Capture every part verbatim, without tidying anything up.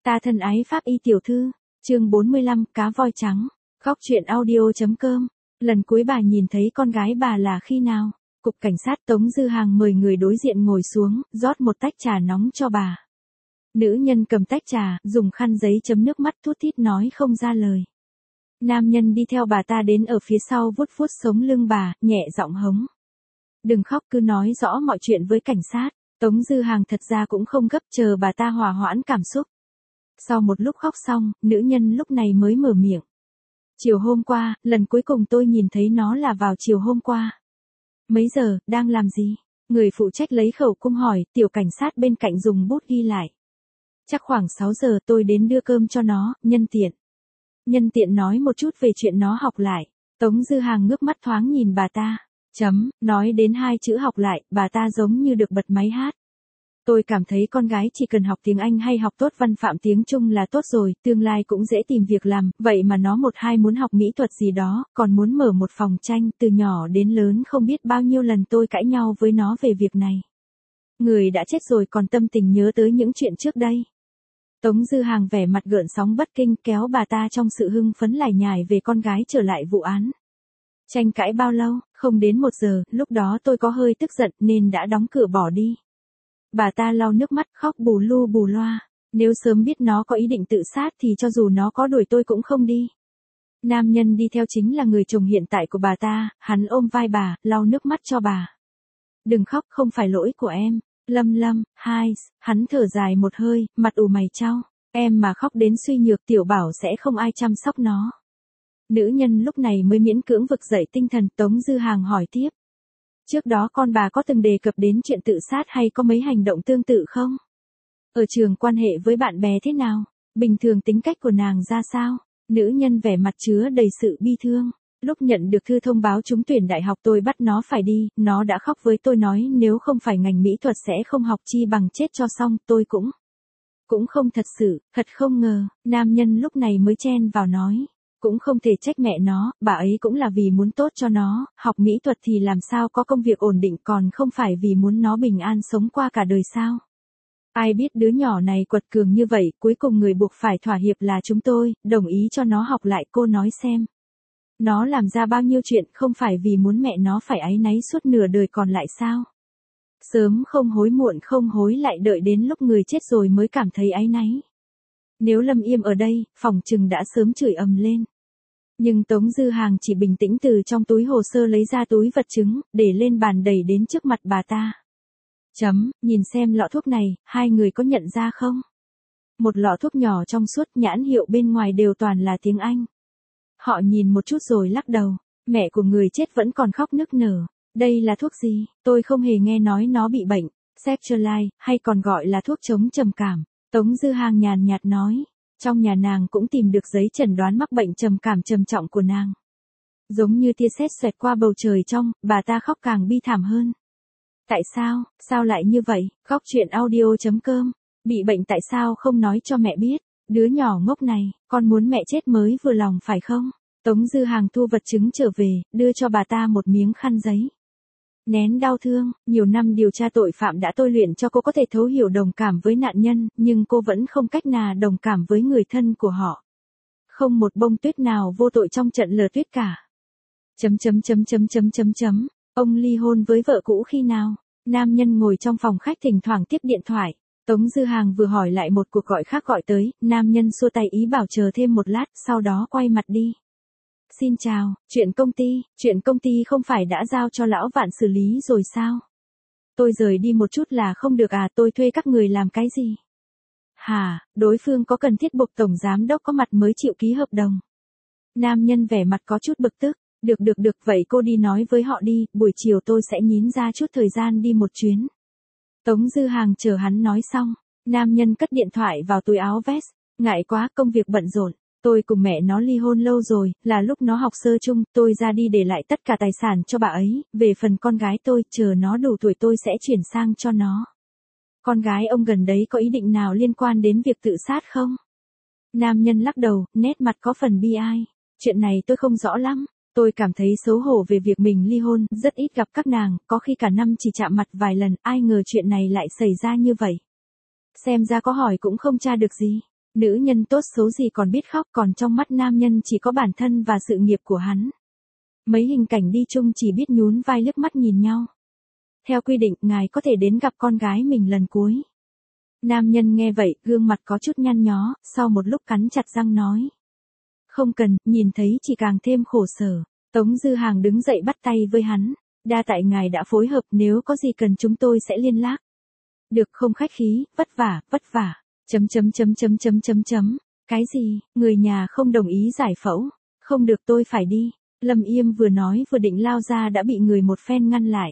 Ta thân ái Pháp y tiểu thư, chương bốn mươi lăm, cá voi trắng, khóc chuyện audio.com. Lần cuối bà nhìn thấy con gái bà là khi nào? Cục cảnh sát Tống Dư Hàng mời người đối diện ngồi xuống, rót một tách trà nóng cho bà. Nữ nhân cầm tách trà, dùng khăn giấy chấm nước mắt thút thít nói không ra lời. Nam nhân đi theo bà ta đến ở phía sau vuốt vuốt sống lưng bà, nhẹ giọng hống. Đừng khóc, cứ nói rõ mọi chuyện với cảnh sát. Tống Dư Hàng thật ra cũng không gấp, chờ bà ta hòa hoãn cảm xúc. Sau một lúc khóc xong, nữ nhân lúc này mới mở miệng. Chiều hôm qua, lần cuối cùng tôi nhìn thấy nó là vào chiều hôm qua. Mấy giờ, đang làm gì? Người phụ trách lấy khẩu cung hỏi, tiểu cảnh sát bên cạnh dùng bút ghi lại. Chắc khoảng sáu giờ tôi đến đưa cơm cho nó, nhân tiện. Nhân tiện nói một chút về chuyện nó học lại. Tống Dư Hàng ngước mắt thoáng nhìn bà ta. Chấm, nói đến hai chữ học lại, bà ta giống như được bật máy hát. Tôi cảm thấy con gái chỉ cần học tiếng Anh hay học tốt văn phạm tiếng Trung là tốt rồi, tương lai cũng dễ tìm việc làm, vậy mà nó một hai muốn học mỹ thuật gì đó, còn muốn mở một phòng tranh, từ nhỏ đến lớn không biết bao nhiêu lần tôi cãi nhau với nó về việc này. Người đã chết rồi còn tâm tình nhớ tới những chuyện trước đây. Tống Dư Hàng vẻ mặt gợn sóng bất kinh kéo bà ta trong sự hưng phấn lải nhải về con gái trở lại vụ án. Tranh cãi bao lâu, không đến một giờ, lúc đó tôi có hơi tức giận nên đã đóng cửa bỏ đi. Bà ta lau nước mắt khóc bù lu bù loa. Nếu sớm biết nó có ý định tự sát thì cho dù nó có đuổi tôi cũng không đi. Nam nhân đi theo chính là người chồng hiện tại của bà ta, hắn ôm vai bà, lau nước mắt cho bà. Đừng khóc, không phải lỗi của em. Lâm lâm, hai, hắn thở dài một hơi, mặt ủ mày chau. Em mà khóc đến suy nhược tiểu bảo sẽ không ai chăm sóc nó. Nữ nhân lúc này mới miễn cưỡng vực dậy tinh thần. Tống Dư Hàng hỏi tiếp. Trước đó con bà có từng đề cập đến chuyện tự sát hay có mấy hành động tương tự không? Ở trường quan hệ với bạn bè thế nào? Bình thường tính cách của nàng ra sao? Nữ nhân vẻ mặt chứa đầy sự bi thương. Lúc nhận được thư thông báo trúng tuyển đại học tôi bắt nó phải đi, nó đã khóc với tôi nói nếu không phải ngành mỹ thuật sẽ không học chi bằng chết cho xong, tôi cũng. Cũng không thật sự, thật không ngờ, nam nhân lúc này mới chen vào nói. Cũng không thể trách mẹ nó, bà ấy cũng là vì muốn tốt cho nó, học mỹ thuật thì làm sao có công việc ổn định còn không phải vì muốn nó bình an sống qua cả đời sao. Ai biết đứa nhỏ này quật cường như vậy, cuối cùng người buộc phải thỏa hiệp là chúng tôi, đồng ý cho nó học lại. Cô nói xem. Nó làm ra bao nhiêu chuyện không phải vì muốn mẹ nó phải áy náy suốt nửa đời còn lại sao. Sớm không hối muộn không hối lại đợi đến lúc người chết rồi mới cảm thấy áy náy. Nếu Lâm Yêm ở đây, phòng trừng đã sớm chửi ầm lên. Nhưng Tống Dư Hàng chỉ bình tĩnh từ trong túi hồ sơ lấy ra túi vật chứng, để lên bàn đẩy đến trước mặt bà ta. Chấm, nhìn xem lọ thuốc này, hai người có nhận ra không? Một lọ thuốc nhỏ trong suốt, nhãn hiệu bên ngoài đều toàn là tiếng Anh. Họ nhìn một chút rồi lắc đầu, mẹ của người chết vẫn còn khóc nức nở. Đây là thuốc gì? Tôi không hề nghe nói nó bị bệnh, Sertraline, hay còn gọi là thuốc chống trầm cảm. Tống Dư Hàng nhàn nhạt nói, trong nhà nàng cũng tìm được giấy chẩn đoán mắc bệnh trầm cảm trầm trọng của nàng. Giống như tia sét xoẹt qua bầu trời trong, bà ta khóc càng bi thảm hơn. Tại sao, sao lại như vậy? Khóc chuyện audio.com. Bị bệnh tại sao không nói cho mẹ biết? Đứa nhỏ ngốc này, con muốn mẹ chết mới vừa lòng phải không? Tống Dư Hàng thu vật chứng trở về, đưa cho bà ta một miếng khăn giấy. Nén đau thương, nhiều năm điều tra tội phạm đã tôi luyện cho cô có thể thấu hiểu đồng cảm với nạn nhân, nhưng cô vẫn không cách nào đồng cảm với người thân của họ. Không một bông tuyết nào vô tội trong trận lở tuyết cả. Chấm chấm chấm chấm chấm chấm chấm. Ông ly hôn với vợ cũ khi nào? Nam nhân ngồi trong phòng khách thỉnh thoảng tiếp điện thoại. Tống Dư Hàng vừa hỏi lại một cuộc gọi khác gọi tới, nam nhân xua tay ý bảo chờ thêm một lát, sau đó quay mặt đi. Xin chào, chuyện công ty, chuyện công ty không phải đã giao cho lão Vạn xử lý rồi sao? Tôi rời đi một chút là không được à, tôi thuê các người làm cái gì? Hả, đối phương có cần thiết buộc tổng giám đốc có mặt mới chịu ký hợp đồng. Nam nhân vẻ mặt có chút bực tức, được được được vậy cô đi nói với họ đi, buổi chiều tôi sẽ nhín ra chút thời gian đi một chuyến. Tống Dư Hàng chờ hắn nói xong, nam nhân cất điện thoại vào túi áo vest, ngại quá công việc bận rộn. Tôi cùng mẹ nó ly hôn lâu rồi, là lúc nó học sơ chung, tôi ra đi để lại tất cả tài sản cho bà ấy, về phần con gái tôi, chờ nó đủ tuổi tôi sẽ chuyển sang cho nó. Con gái ông gần đấy có ý định nào liên quan đến việc tự sát không? Nam nhân lắc đầu, nét mặt có phần bi ai. Chuyện này tôi không rõ lắm, tôi cảm thấy xấu hổ về việc mình ly hôn, rất ít gặp các nàng, có khi cả năm chỉ chạm mặt vài lần, ai ngờ chuyện này lại xảy ra như vậy. Xem ra có hỏi cũng không tra được gì. Nữ nhân tốt xấu gì còn biết khóc, còn trong mắt nam nhân chỉ có bản thân và sự nghiệp của hắn. Mấy hình cảnh đi chung chỉ biết nhún vai liếc mắt nhìn nhau. Theo quy định, ngài có thể đến gặp con gái mình lần cuối. Nam nhân nghe vậy, gương mặt có chút nhăn nhó, sau một lúc cắn chặt răng nói. Không cần, nhìn thấy chỉ càng thêm khổ sở. Tống Dư Hàng đứng dậy bắt tay với hắn. Đa tại ngài đã phối hợp, nếu có gì cần chúng tôi sẽ liên lạc. Được, không khách khí, vất vả, vất vả. Chấm chấm chấm chấm chấm chấm chấm. Cái gì, người nhà không đồng ý giải phẫu. Không được, tôi phải đi. Lâm Yêm vừa nói vừa định lao ra đã bị người một phen ngăn lại.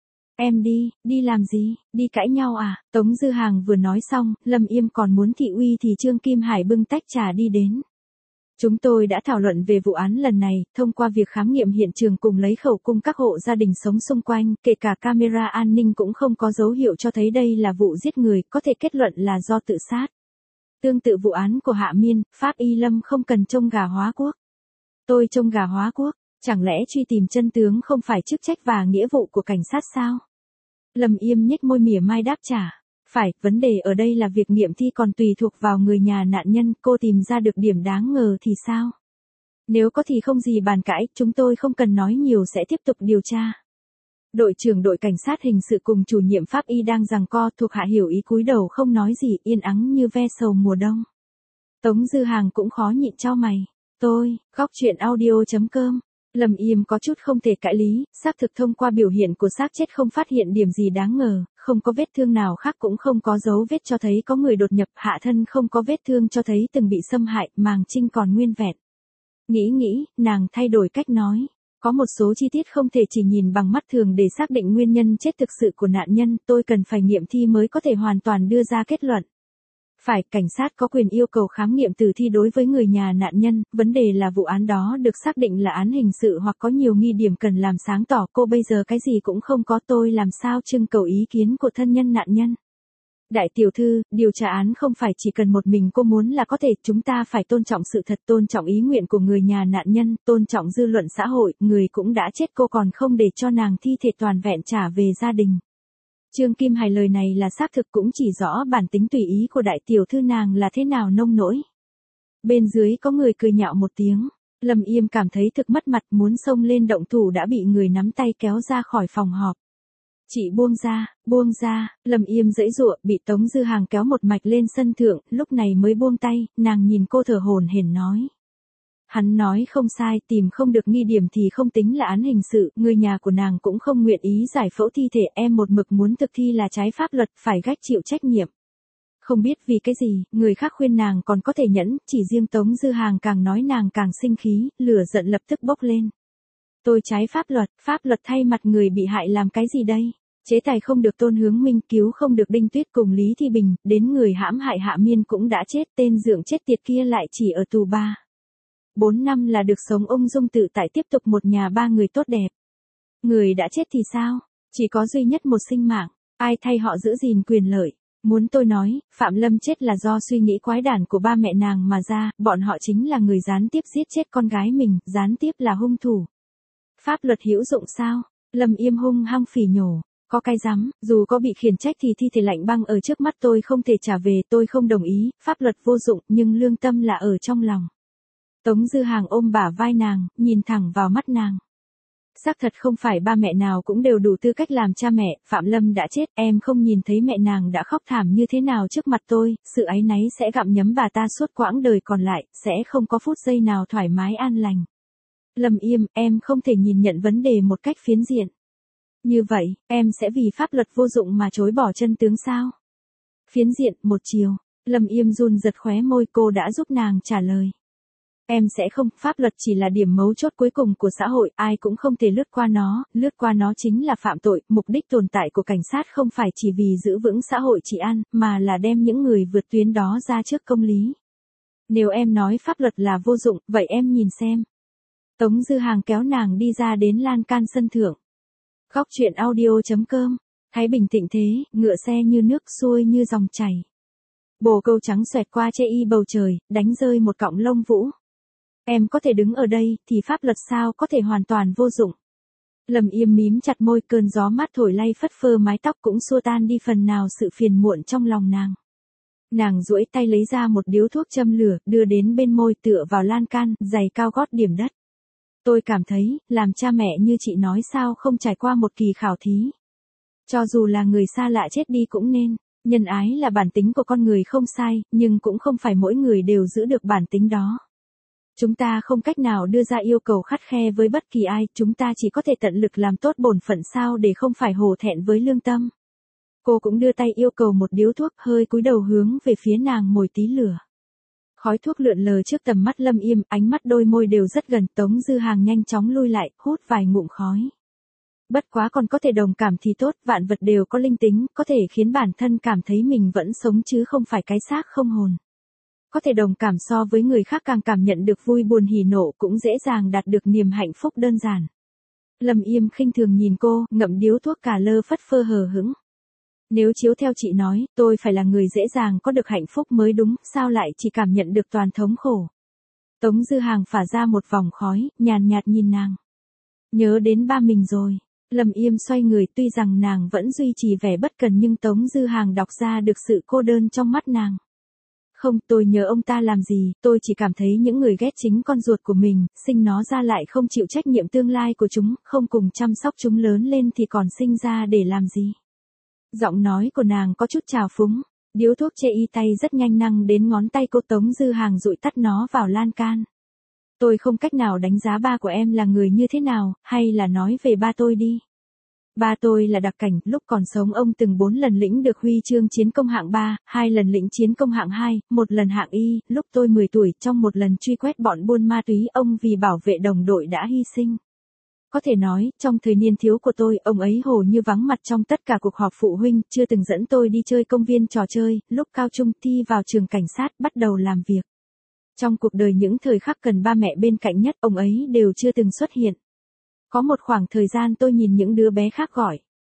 Em đi, đi làm gì, đi cãi nhau à? Tống Dư Hàng vừa nói xong, Lâm Yêm còn muốn thị uy thì Trương Kim Hải bưng tách trà đi đến. Chúng tôi đã thảo luận về vụ án lần này, thông qua việc khám nghiệm hiện trường cùng lấy khẩu cung các hộ gia đình sống xung quanh, kể cả camera an ninh cũng không có dấu hiệu cho thấy đây là vụ giết người, có thể kết luận là do tự sát. Tương tự vụ án của Hạ Miên, Pháp Y Lâm không cần trông gà hóa quốc. Tôi trông gà hóa quốc, chẳng lẽ truy tìm chân tướng không phải chức trách và nghĩa vụ của cảnh sát sao? Lâm Yêm nhếch môi mỉa mai đáp trả. Phải, vấn đề ở đây là việc nghiệm thi còn tùy thuộc vào người nhà nạn nhân, cô tìm ra được điểm đáng ngờ thì sao? Nếu có thì không gì bàn cãi, chúng tôi không cần nói nhiều sẽ tiếp tục điều tra. Đội trưởng đội cảnh sát hình sự cùng chủ nhiệm Pháp Y đang giằng co, thuộc hạ hiểu ý cúi đầu không nói gì, yên ắng như ve sầu mùa đông. Tống Dư Hàng cũng khó nhịn chau mày. Tôi, góc chuyện audio chấm com. Lâm Yêm có chút không thể cãi lý, xác thực thông qua biểu hiện của xác chết không phát hiện điểm gì đáng ngờ, không có vết thương nào khác cũng không có dấu vết cho thấy có người đột nhập, hạ thân không có vết thương cho thấy từng bị xâm hại, màng trinh còn nguyên vẹn. Nghĩ nghĩ, nàng thay đổi cách nói. Có một số chi tiết không thể chỉ nhìn bằng mắt thường để xác định nguyên nhân chết thực sự của nạn nhân, tôi cần phải nghiệm thi mới có thể hoàn toàn đưa ra kết luận. Phải, cảnh sát có quyền yêu cầu khám nghiệm tử thi đối với người nhà nạn nhân, vấn đề là vụ án đó được xác định là án hình sự hoặc có nhiều nghi điểm cần làm sáng tỏ, cô bây giờ cái gì cũng không có, tôi làm sao trưng cầu ý kiến của thân nhân nạn nhân. Đại tiểu thư, điều tra án không phải chỉ cần một mình cô muốn là có thể, chúng ta phải tôn trọng sự thật, tôn trọng ý nguyện của người nhà nạn nhân, tôn trọng dư luận xã hội, người cũng đã chết cô còn không để cho nàng thi thể toàn vẹn trả về gia đình. Trương Kim Hải lời này là xác thực cũng chỉ rõ bản tính tùy ý của đại tiểu thư nàng là thế nào nông nỗi. Bên dưới có người cười nhạo một tiếng, Lâm Yêm cảm thấy thực mất mặt, muốn xông lên động thủ đã bị người nắm tay kéo ra khỏi phòng họp. Chị buông ra, buông ra, Lâm Yêm giãy giụa, bị Tống Dư Hàng kéo một mạch lên sân thượng, lúc này mới buông tay, nàng nhìn cô thở hổn hển nói. Hắn nói không sai, tìm không được nghi điểm thì không tính là án hình sự, người nhà của nàng cũng không nguyện ý giải phẫu thi thể, em một mực muốn thực thi là trái pháp luật, phải gánh chịu trách nhiệm. Không biết vì cái gì, người khác khuyên nàng còn có thể nhẫn, chỉ riêng Tống Dư Hàng càng nói nàng càng sinh khí, lửa giận lập tức bốc lên. Tôi trái pháp luật, pháp luật thay mặt người bị hại làm cái gì đây? Chế tài không được Tôn Hướng Minh, cứu không được Đinh Tuyết cùng Lý Thi Bình, đến người hãm hại Hạ Miên cũng đã chết, tên dượng chết tiệt kia lại chỉ ở tù ba. Bốn năm là được sống ung dung tự tại, tiếp tục một nhà ba người tốt đẹp. Người đã chết thì sao? Chỉ có duy nhất một sinh mạng, ai thay họ giữ gìn quyền lợi? Muốn tôi nói, Phạm Lâm chết là do suy nghĩ quái đản của ba mẹ nàng mà ra, bọn họ chính là người gián tiếp giết chết con gái mình, gián tiếp là hung thủ. Pháp luật hữu dụng sao? Lâm Yêm hung hăng phỉ nhổ. Có cái rắm, dù có bị khiển trách thì thi thể lạnh băng ở trước mắt tôi không thể trả về, tôi không đồng ý, pháp luật vô dụng, nhưng lương tâm là ở trong lòng. Tống Dư Hàng ôm bả vai nàng, nhìn thẳng vào mắt nàng. Xác thật không phải ba mẹ nào cũng đều đủ tư cách làm cha mẹ, Phạm Lâm đã chết, em không nhìn thấy mẹ nàng đã khóc thảm như thế nào trước mặt tôi, sự áy náy sẽ gặm nhấm bà ta suốt quãng đời còn lại, sẽ không có phút giây nào thoải mái an lành. Lâm Yêm, em không thể nhìn nhận vấn đề một cách phiến diện. Như vậy, em sẽ vì pháp luật vô dụng mà chối bỏ chân tướng sao? Phiến diện, một chiều. Lâm Yêm run giật khóe môi, cô đã giúp nàng trả lời. Em sẽ không, pháp luật chỉ là điểm mấu chốt cuối cùng của xã hội, ai cũng không thể lướt qua nó, lướt qua nó chính là phạm tội, mục đích tồn tại của cảnh sát không phải chỉ vì giữ vững xã hội trị an, mà là đem những người vượt tuyến đó ra trước công lý. Nếu em nói pháp luật là vô dụng, vậy em nhìn xem. Tống Dư Hàng kéo nàng đi ra đến lan can sân thượng. Góc chuyện audio chấm com. Thái Bình thịnh thế, ngựa xe như nước xuôi như dòng chảy. Bồ câu trắng xoẹt qua che y bầu trời, đánh rơi một cọng lông vũ. Em có thể đứng ở đây, thì pháp luật sao có thể hoàn toàn vô dụng. Lâm Yêm mím chặt môi, cơn gió mát thổi lay phất phơ mái tóc cũng xua tan đi phần nào sự phiền muộn trong lòng nàng. Nàng duỗi tay lấy ra một điếu thuốc châm lửa, đưa đến bên môi tựa vào lan can, giày cao gót điểm đất. Tôi cảm thấy, làm cha mẹ như chị nói sao không trải qua một kỳ khảo thí. Cho dù là người xa lạ chết đi cũng nên, nhân ái là bản tính của con người không sai, nhưng cũng không phải mỗi người đều giữ được bản tính đó. Chúng ta không cách nào đưa ra yêu cầu khắt khe với bất kỳ ai, chúng ta chỉ có thể tận lực làm tốt bổn phận sao để không phải hổ thẹn với lương tâm. Cô cũng đưa tay yêu cầu một điếu thuốc, hơi cúi đầu hướng về phía nàng mồi tí lửa. Khói thuốc lượn lờ trước tầm mắt Lâm Yêm, ánh mắt đôi môi đều rất gần, Tống Dư Hàng nhanh chóng lui lại, hút vài ngụm khói. Bất quá còn có thể đồng cảm thì tốt, vạn vật đều có linh tính, có thể khiến bản thân cảm thấy mình vẫn sống chứ không phải cái xác không hồn. Có thể đồng cảm so với người khác càng cảm nhận được vui buồn hỉ nộ, cũng dễ dàng đạt được niềm hạnh phúc đơn giản. Lâm Yêm khinh thường nhìn cô, ngậm điếu thuốc cà lơ phất phơ hờ hững. Nếu chiếu theo chị nói, tôi phải là người dễ dàng có được hạnh phúc mới đúng, sao lại chỉ cảm nhận được toàn thống khổ. Tống Dư Hàng phả ra một vòng khói, nhàn nhạt nhìn nàng. Nhớ đến ba mình rồi. Lâm Yêm xoay người, tuy rằng nàng vẫn duy trì vẻ bất cần nhưng Tống Dư Hàng đọc ra được sự cô đơn trong mắt nàng. Không, tôi nhớ ông ta làm gì, tôi chỉ cảm thấy những người ghét chính con ruột của mình, sinh nó ra lại không chịu trách nhiệm tương lai của chúng, không cùng chăm sóc chúng lớn lên thì còn sinh ra để làm gì. Giọng nói của nàng có chút trào phúng, điếu thuốc chê y tay rất nhanh năng đến ngón tay cô. Tống Dư Hàng dụi tắt nó vào lan can. Tôi không cách nào đánh giá ba của em là người như thế nào, hay là nói về ba tôi đi. Ba tôi là đặc cảnh, lúc còn sống ông từng bốn lần lĩnh được huy chương chiến công hạng ba, hai lần lĩnh chiến công hạng hai, một lần hạng Y, lúc tôi mười tuổi trong một lần truy quét bọn buôn ma túy ông vì bảo vệ đồng đội đã hy sinh. Có thể nói, trong thời niên thiếu của tôi, ông ấy hầu như vắng mặt trong tất cả cuộc họp phụ huynh, chưa từng dẫn tôi đi chơi công viên trò chơi, lúc cao trung thi vào trường cảnh sát bắt đầu làm việc. Trong cuộc đời những thời khắc cần ba mẹ bên cạnh nhất, ông ấy đều chưa từng xuất hiện. Có một khoảng thời gian tôi nhìn những đứa bé khác gọi.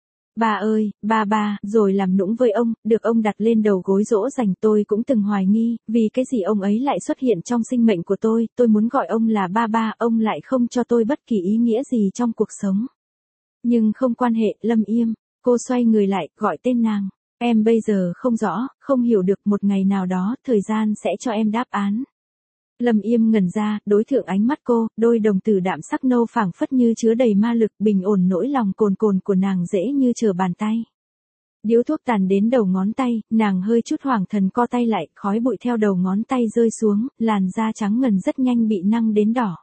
Ba ơi, ba ba, rồi làm nũng với ông, được ông đặt lên đầu gối dỗ dành. Tôi cũng từng hoài nghi, vì cái gì ông ấy lại xuất hiện trong sinh mệnh của tôi, tôi muốn gọi ông là ba ba, ông lại không cho tôi bất kỳ ý nghĩa gì trong cuộc sống. Nhưng không quan hệ, Lâm Yêm, cô xoay người lại, gọi tên nàng. Em bây giờ không rõ, không hiểu được, một ngày nào đó, thời gian sẽ cho em đáp án. Lâm Yêm ngẩn ra, đối thượng ánh mắt cô, đôi đồng tử đạm sắc nâu phảng phất như chứa đầy ma lực, bình ổn nỗi lòng cồn cồn của nàng dễ như trở bàn tay. Điếu thuốc tàn đến đầu ngón tay, nàng hơi chút hoảng thần co tay lại, khói bụi theo đầu ngón tay rơi xuống, làn da trắng ngần rất nhanh bị năng đến đỏ.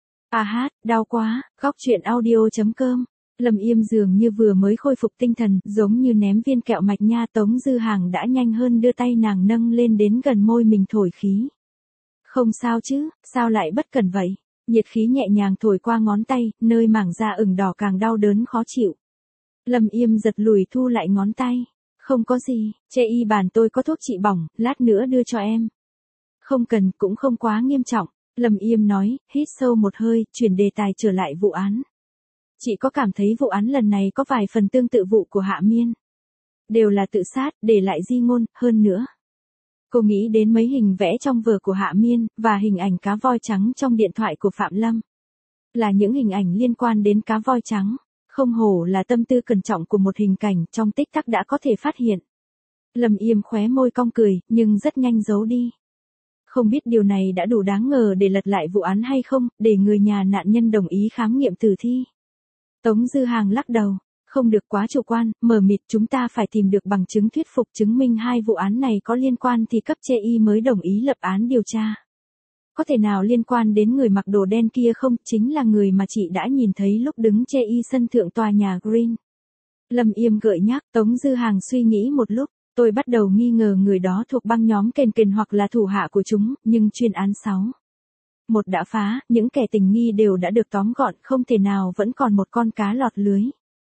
À hát, đau quá, khóc chuyện audio chấm com. Lâm Yêm dường như vừa mới khôi phục tinh thần, giống như ném viên kẹo mạch nha. Tống Dư Hàng đã nhanh hơn đưa tay nàng nâng lên đến gần môi mình thổi khí. Không sao chứ, sao lại bất cẩn vậy? Nhiệt khí nhẹ nhàng thổi qua ngón tay, nơi mảng da ửng đỏ càng đau đớn khó chịu. Lâm Yêm giật lùi thu lại ngón tay. Không có gì, chê y bàn tôi có thuốc trị bỏng, lát nữa đưa cho em. Không cần, cũng không quá nghiêm trọng. Lâm Yêm nói, hít sâu một hơi, chuyển đề tài trở lại vụ án. Chị có cảm thấy vụ án lần này có vài phần tương tự vụ của Hạ Miên. Đều là tự sát, để lại di ngôn, hơn nữa. Cô nghĩ đến mấy hình vẽ trong vở của Hạ Miên, và hình ảnh cá voi trắng trong điện thoại của Phạm Lâm. Là những hình ảnh liên quan đến cá voi trắng. Không hổ là tâm tư cẩn trọng của một hình cảnh, trong tích tắc đã có thể phát hiện. Lâm Yêm khóe môi cong cười, nhưng rất nhanh giấu đi. Không biết điều này đã đủ đáng ngờ để lật lại vụ án hay không, để người nhà nạn nhân đồng ý khám nghiệm tử thi. Tống Dư Hàng lắc đầu. Không được quá chủ quan, mờ mịt, chúng ta phải tìm được bằng chứng thuyết phục chứng minh hai vụ án này có liên quan thì cấp chê y mới đồng ý lập án điều tra. Có thể nào liên quan đến người mặc đồ đen kia không, chính là người mà chị đã nhìn thấy lúc đứng chê y sân thượng tòa nhà Green. Lâm Yêm gợi nhắc, Tống Dư Hàng suy nghĩ một lúc, tôi bắt đầu nghi ngờ người đó thuộc băng nhóm kền kền hoặc là thủ hạ của chúng, nhưng chuyên án sáu. Một đã phá, những kẻ tình nghi đều đã được tóm gọn, không thể nào vẫn còn một con cá lọt lưới.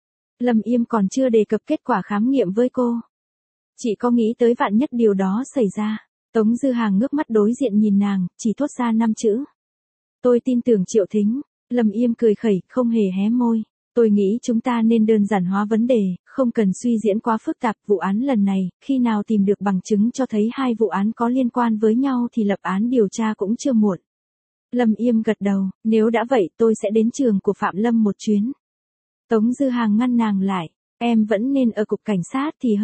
Lâm Yêm còn chưa đề cập kết quả khám nghiệm với cô. Chị có nghĩ tới vạn nhất điều đó xảy ra. Tống Dư Hàng ngước mắt đối diện nhìn nàng, chỉ thốt ra năm chữ. Tôi tin tưởng Triệu Thính. Lâm Yêm cười khẩy, không hề hé môi. Tôi nghĩ chúng ta nên đơn giản hóa vấn đề, không cần suy diễn quá phức tạp. Vụ án lần này, khi nào tìm được bằng chứng cho thấy hai vụ án có liên quan với nhau thì lập án điều tra cũng chưa muộn. Lâm Yêm gật đầu, nếu đã vậy tôi sẽ đến trường của Phạm Lâm một chuyến. Tống Dư Hàng ngăn nàng lại, em vẫn nên ở cục cảnh sát thì hơn.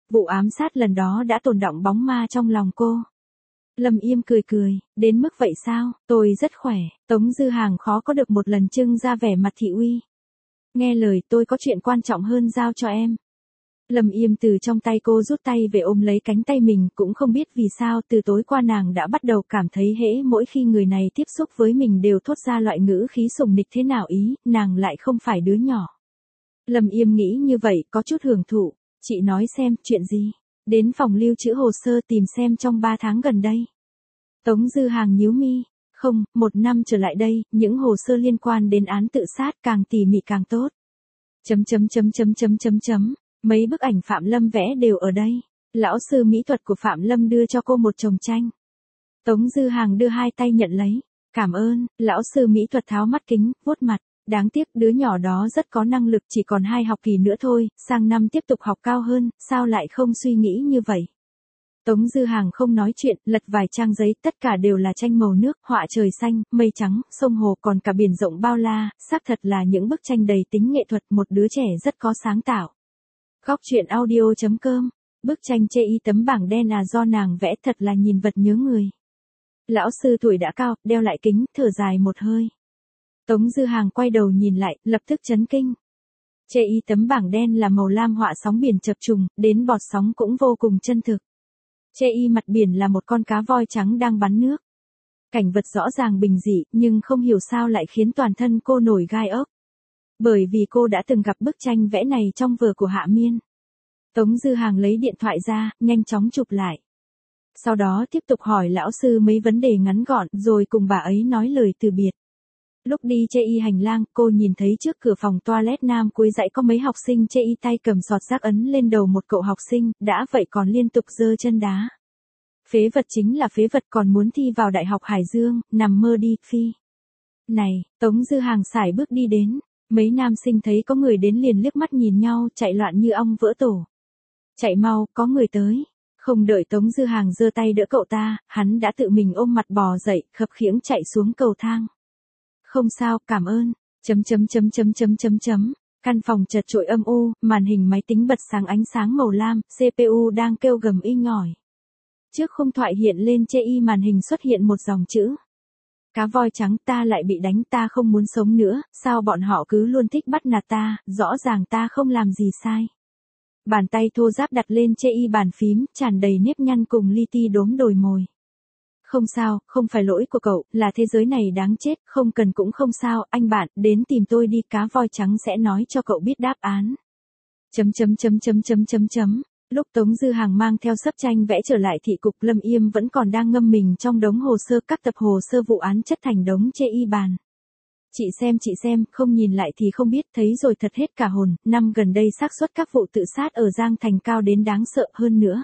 Vụ ám sát lần đó đã tồn đọng bóng ma trong lòng cô. Lâm Yêm cười cười, đến mức vậy sao, tôi rất khỏe. Tống Dư Hàng khó có được một lần trưng ra vẻ mặt thị uy. Nghe lời, tôi có chuyện quan trọng hơn giao cho em. Lâm Yêm từ trong tay cô rút tay về ôm lấy cánh tay mình, cũng không biết vì sao từ tối qua nàng đã bắt đầu cảm thấy hễ mỗi khi người này tiếp xúc với mình đều thốt ra loại ngữ khí sùng nịch thế nào ý, nàng lại không phải đứa nhỏ. Lâm Yêm nghĩ như vậy có chút hưởng thụ, chị nói xem, chuyện gì? Đến phòng lưu trữ hồ sơ tìm xem trong ba tháng gần đây. Tống Dư Hàng nhíu mi, không, một năm trở lại đây, những hồ sơ liên quan đến án tự sát càng tỉ mỉ càng tốt. Chấm chấm chấm chấm chấm chấm chấm, mấy bức ảnh Phạm Lâm vẽ đều ở đây. Lão sư mỹ thuật của Phạm Lâm đưa cho cô một chồng tranh. Tống Dư Hàng đưa hai tay nhận lấy. Cảm ơn, lão sư mỹ thuật tháo mắt kính, vuốt mặt. Đáng tiếc đứa nhỏ đó rất có năng lực, chỉ còn hai học kỳ nữa thôi, sang năm tiếp tục học cao hơn, sao lại không suy nghĩ như vậy. Tống Dư Hàng không nói chuyện, lật vài trang giấy, tất cả đều là tranh màu nước, họa trời xanh, mây trắng, sông hồ còn cả biển rộng bao la, xác thật là những bức tranh đầy tính nghệ thuật, một đứa trẻ rất có sáng tạo. Góc truyện audio chấm com, bức tranh chê y tấm bảng đen à do nàng vẽ thật là nhìn vật nhớ người. Lão sư tuổi đã cao, đeo lại kính, thở dài một hơi. Tống Dư Hàng quay đầu nhìn lại, lập tức chấn kinh. Chê y tấm bảng đen là màu lam họa sóng biển chập trùng, đến bọt sóng cũng vô cùng chân thực. Chê y mặt biển là một con cá voi trắng đang bắn nước. Cảnh vật rõ ràng bình dị, nhưng không hiểu sao lại khiến toàn thân cô nổi gai ốc. Bởi vì cô đã từng gặp bức tranh vẽ này trong vở của Hạ Miên. Tống Dư Hàng lấy điện thoại ra, nhanh chóng chụp lại. Sau đó tiếp tục hỏi lão sư mấy vấn đề ngắn gọn, rồi cùng bà ấy nói lời từ biệt. Lúc đi chê y hành lang, cô nhìn thấy trước cửa phòng toilet nam cuối dãy có mấy học sinh chê y tay cầm sọt rác ấn lên đầu một cậu học sinh, đã vậy còn liên tục giơ chân đá. Phế vật chính là phế vật, còn muốn thi vào Đại học Hải Dương, nằm mơ đi, phi. Này, Tống Dư Hàng sải bước đi đến, mấy nam sinh thấy có người đến liền liếc mắt nhìn nhau, chạy loạn như ong vỡ tổ. Chạy mau, có người tới. Không đợi Tống Dư Hàng giơ tay đỡ cậu ta, hắn đã tự mình ôm mặt bò dậy, khập khiễng chạy xuống cầu thang. Không sao, cảm ơn. Chấm chấm chấm chấm chấm chấm chấm. Căn phòng chật chội âm u, màn hình máy tính bật sáng ánh sáng màu lam, xê pê u đang kêu gầm inh ỏi. Trước khung thoại hiện lên chê y màn hình xuất hiện một dòng chữ. Cá voi trắng, ta lại bị đánh, ta không muốn sống nữa, sao bọn họ cứ luôn thích bắt nạt ta, rõ ràng ta không làm gì sai. Bàn tay thô ráp đặt lên chê y bàn phím, tràn đầy nếp nhăn cùng li ti đốm đồi mồi. Không sao, không phải lỗi của cậu, là thế giới này đáng chết, không cần cũng không sao, anh bạn, đến tìm tôi đi, cá voi trắng sẽ nói cho cậu biết đáp án. Chấm chấm chấm chấm chấm chấm chấm. Lúc Tống Dư Hàng mang theo sấp tranh vẽ trở lại thị cục, Lâm Yêm vẫn còn đang ngâm mình trong đống hồ sơ, các tập hồ sơ vụ án chất thành đống chê y bàn. Chị xem chị xem, không nhìn lại thì không biết, thấy rồi thật hết cả hồn, năm gần đây xác suất các vụ tự sát ở Giang Thành cao đến đáng sợ hơn nữa.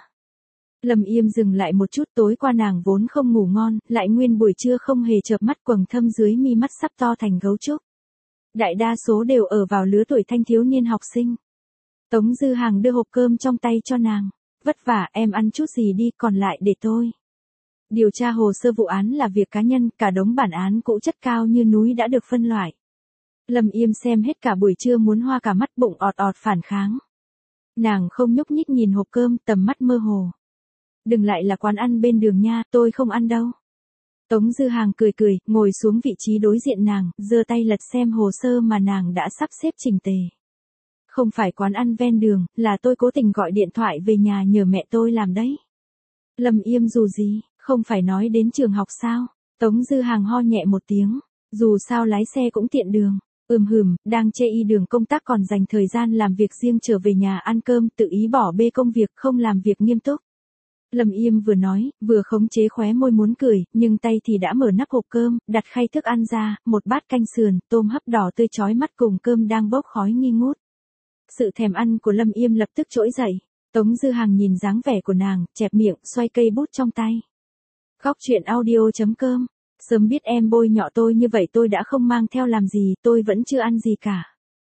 Lâm Yêm dừng lại một chút, tối qua nàng vốn không ngủ ngon, lại nguyên buổi trưa không hề chợp mắt, quầng thâm dưới mi mắt sắp to thành gấu trúc. Đại đa số đều ở vào lứa tuổi thanh thiếu niên học sinh. Tống Dư Hàng đưa hộp cơm trong tay cho nàng. Vất vả, em ăn chút gì đi, còn lại để tôi. Điều tra hồ sơ vụ án là việc cá nhân, cả đống bản án cũ chất cao như núi đã được phân loại. Lâm Yêm xem hết cả buổi trưa muốn hoa cả mắt, bụng ọt ọt phản kháng. Nàng không nhúc nhích nhìn hộp cơm, tầm mắt mơ hồ. Đừng lại là quán ăn bên đường nha, tôi không ăn đâu. Tống Dư Hàng cười cười, ngồi xuống vị trí đối diện nàng, giơ tay lật xem hồ sơ mà nàng đã sắp xếp chỉnh tề. Không phải quán ăn ven đường, là tôi cố tình gọi điện thoại về nhà nhờ mẹ tôi làm đấy. Lâm Yêm dù gì, không phải nói đến trường học sao? Tống Dư Hàng ho nhẹ một tiếng, dù sao lái xe cũng tiện đường. Ừm hừm, đang chê y đường công tác còn dành thời gian làm việc riêng, trở về nhà ăn cơm, tự ý bỏ bê công việc, không làm việc nghiêm túc. Lâm Yêm vừa nói, vừa khống chế khóe môi muốn cười, nhưng tay thì đã mở nắp hộp cơm, đặt khay thức ăn ra, một bát canh sườn, tôm hấp đỏ tươi chói mắt cùng cơm đang bốc khói nghi ngút. Sự thèm ăn của Lâm Yêm lập tức trỗi dậy. Tống Dư Hàng nhìn dáng vẻ của nàng, chẹp miệng, xoay cây bút trong tay. Góc truyện audio chấm com. Sớm biết em bôi nhọ tôi như vậy tôi đã không mang theo làm gì, tôi vẫn chưa ăn gì cả.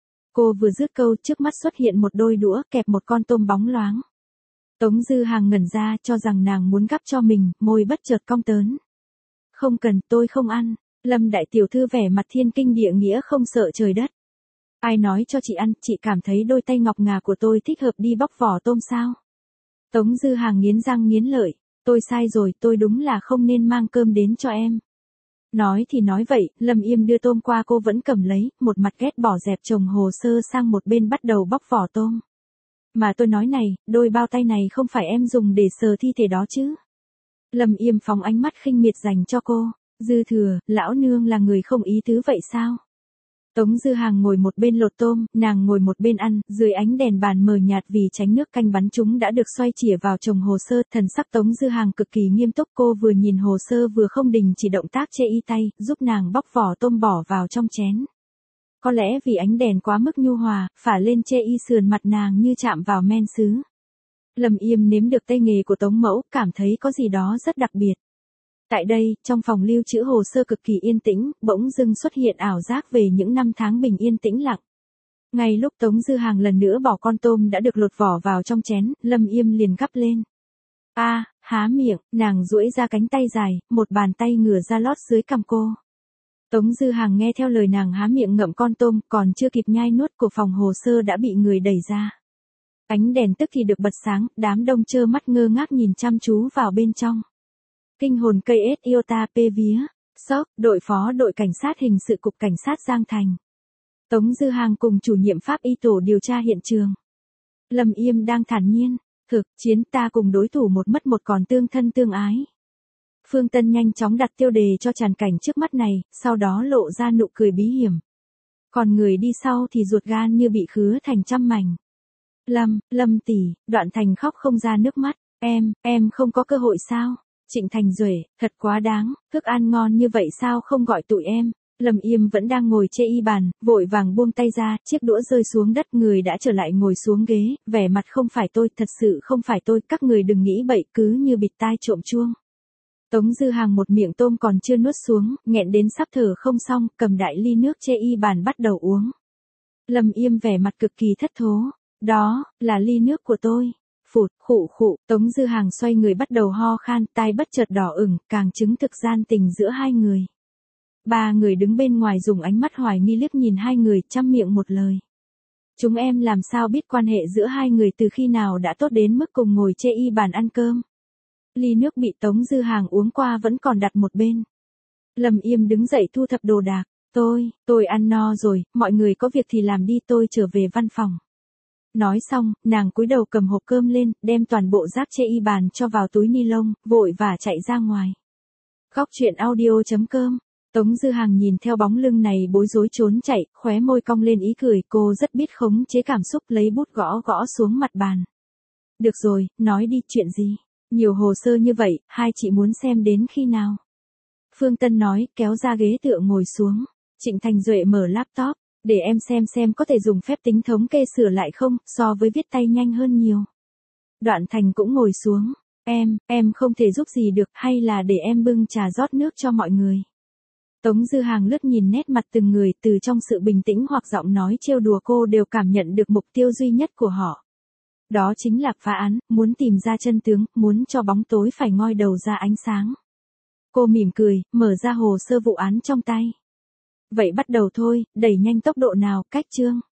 Cô vừa dứt câu, trước mắt xuất hiện một đôi đũa kẹp một con tôm bóng loáng. Tống Dư Hàng ngẩn ra, cho rằng nàng muốn gắp cho mình, môi bất chợt cong tớn. Không cần, tôi không ăn. Lâm đại tiểu thư vẻ mặt thiên kinh địa nghĩa không sợ trời đất. Ai nói cho chị ăn, chị cảm thấy đôi tay ngọc ngà của tôi thích hợp đi bóc vỏ tôm sao? Tống Dư Hàng nghiến răng nghiến lợi, tôi sai rồi, tôi đúng là không nên mang cơm đến cho em. Nói thì nói vậy, Lâm Yêm đưa tôm qua cô vẫn cầm lấy, một mặt ghét bỏ dẹp chồng hồ sơ sang một bên bắt đầu bóc vỏ tôm. Mà tôi nói này, đôi bao tay này không phải em dùng để sờ thi thể đó chứ. Lâm Yêm phóng ánh mắt khinh miệt dành cho cô, Dư Thừa, lão nương là người không ý tứ vậy sao? Tống Dư Hàng ngồi một bên lột tôm, nàng ngồi một bên ăn, dưới ánh đèn bàn mờ nhạt vì tránh nước canh bắn chúng đã được xoay chĩa vào chồng hồ sơ, thần sắc Tống Dư Hàng cực kỳ nghiêm túc, cô vừa nhìn hồ sơ vừa không đình chỉ động tác chê y tay, giúp nàng bóc vỏ tôm bỏ vào trong chén. Có lẽ vì ánh đèn quá mức nhu hòa, phả lên chê y sườn mặt nàng như chạm vào men sứ. Lâm Yêm nếm được tay nghề của Tống Mẫu, cảm thấy có gì đó rất đặc biệt. Tại đây, trong phòng lưu trữ hồ sơ cực kỳ yên tĩnh, bỗng dưng xuất hiện ảo giác về những năm tháng bình yên tĩnh lặng. Ngay lúc Tống Dư Hàng lần nữa bỏ con tôm đã được lột vỏ vào trong chén, Lâm Yêm liền gắp lên. A, à, há miệng, nàng duỗi ra cánh tay dài, một bàn tay ngửa ra lót dưới cằm cô. Tống Dư Hàng nghe theo lời nàng há miệng ngậm con tôm, còn chưa kịp nhai nuốt của phòng hồ sơ đã bị người đẩy ra. Ánh đèn tức thì được bật sáng, đám đông trơ mắt ngơ ngác nhìn chăm chú vào bên trong. Kinh hồn cây ết iota p vía, sốc, đội phó đội cảnh sát hình sự cục cảnh sát Giang Thành. Tống Dư Hàng cùng chủ nhiệm pháp y tổ điều tra hiện trường. Lâm Yêm đang thản nhiên, thực chiến ta cùng đối thủ một mất một còn tương thân tương ái. Phương Tân nhanh chóng đặt tiêu đề cho tràn cảnh trước mắt này, sau đó lộ ra nụ cười bí hiểm. Còn người đi sau thì ruột gan như bị khứa thành trăm mảnh. Lâm, Lâm tỷ, Đoạn Thành khóc không ra nước mắt, em, em không có cơ hội sao? Trịnh Thành Duệ, thật quá đáng, thức ăn ngon như vậy sao không gọi tụi em? Lâm Yêm vẫn đang ngồi chê y bàn, vội vàng buông tay ra, chiếc đũa rơi xuống đất, người đã trở lại ngồi xuống ghế, vẻ mặt không phải tôi, thật sự không phải tôi, các người đừng nghĩ bậy, cứ như bịt tai trộm chuông. Tống Dư Hàng một miệng tôm còn chưa nuốt xuống, nghẹn đến sắp thở không xong, cầm đại ly nước chê y bàn bắt đầu uống. Lâm Yêm vẻ mặt cực kỳ thất thố, đó, là ly nước của tôi. Phụt, khụ khụ, Tống Dư Hàng xoay người bắt đầu ho khan, tai bất chợt đỏ ửng, càng chứng thực gian tình giữa hai người. Ba người đứng bên ngoài dùng ánh mắt hoài nghi liếc nhìn hai người, trăm miệng một lời. Chúng em làm sao biết quan hệ giữa hai người từ khi nào đã tốt đến mức cùng ngồi chê y bàn ăn cơm. Ly nước bị Tống Dư Hàng uống qua vẫn còn đặt một bên. Lâm Yêm đứng dậy thu thập đồ đạc, tôi, tôi ăn no rồi, mọi người có việc thì làm đi, tôi trở về văn phòng. Nói xong, nàng cúi đầu cầm hộp cơm lên, đem toàn bộ rác chê y bàn cho vào túi ni lông, vội và chạy ra ngoài. Góc truyện audio chấm com. Tống Dư Hàng nhìn theo bóng lưng này bối rối trốn chạy, khóe môi cong lên ý cười, cô rất biết khống chế cảm xúc, lấy bút gõ gõ xuống mặt bàn. Được rồi, nói đi, chuyện gì? Nhiều hồ sơ như vậy, hai chị muốn xem đến khi nào? Phương Tân nói, kéo ra ghế tựa ngồi xuống. Trịnh Thành Duệ mở laptop, để em xem xem có thể dùng phép tính thống kê sửa lại không, so với viết tay nhanh hơn nhiều. Đoạn Thành cũng ngồi xuống, em, em không thể giúp gì được, hay là để em bưng trà rót nước cho mọi người. Tống Dư Hàng lướt nhìn nét mặt từng người, từ trong sự bình tĩnh hoặc giọng nói trêu đùa cô đều cảm nhận được mục tiêu duy nhất của họ. Đó chính là phá án, muốn tìm ra chân tướng, muốn cho bóng tối phải ngoi đầu ra ánh sáng. Cô mỉm cười, mở ra hồ sơ vụ án trong tay. Vậy bắt đầu thôi, đẩy nhanh tốc độ nào, cách chương.